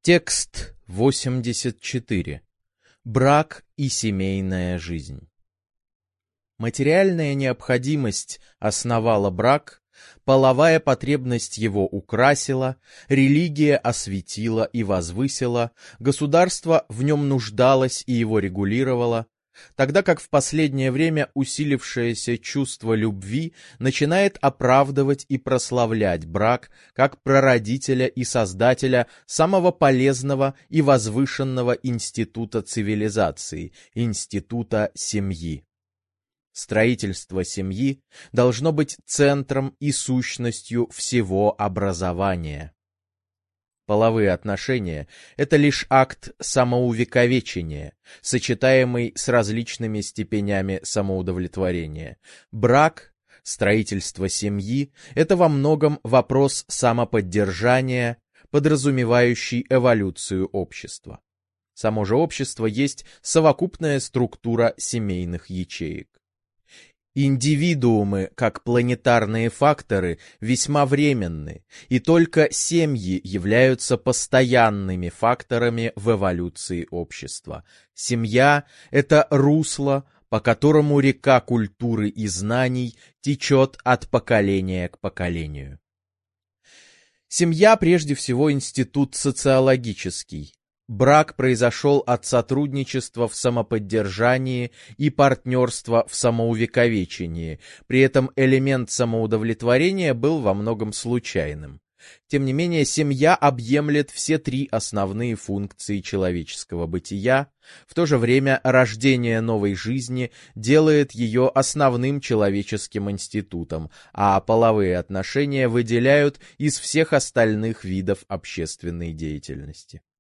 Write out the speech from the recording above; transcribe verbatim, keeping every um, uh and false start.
Текст восемьдесят четыре. Брак и семейная жизнь. Материальная необходимость основала брак, половая потребность его украсила, религия осветила и возвысила, государство в нем нуждалось и его регулировало, тогда как в последнее время усилившееся чувство любви начинает оправдывать и прославлять брак как прародителя и создателя самого полезного и возвышенного института цивилизации, института семьи. Строительство семьи должно быть центром и сущностью всего образования. Половые отношения — это лишь акт самоувековечения, сочетаемый с различными степенями самоудовлетворения. Брак, строительство семьи — это во многом вопрос самоподдержания, подразумевающий эволюцию общества. Само же общество есть совокупная структура семейных ячеек. Индивидуумы, как планетарные факторы, весьма временны, и только семьи являются постоянными факторами в эволюции общества. Семья — это русло, по которому река культуры и знаний течет от поколения к поколению. Семья прежде всего институт социологический. Брак произошел от сотрудничества в самоподдержании и партнерства в самоувековечении, при этом элемент самоудовлетворения был во многом случайным. Тем не менее, семья объемлет все три основные функции человеческого бытия, в то же время рождение новой жизни делает ее основным человеческим институтом, а половые отношения выделяют из всех остальных видов общественной деятельности.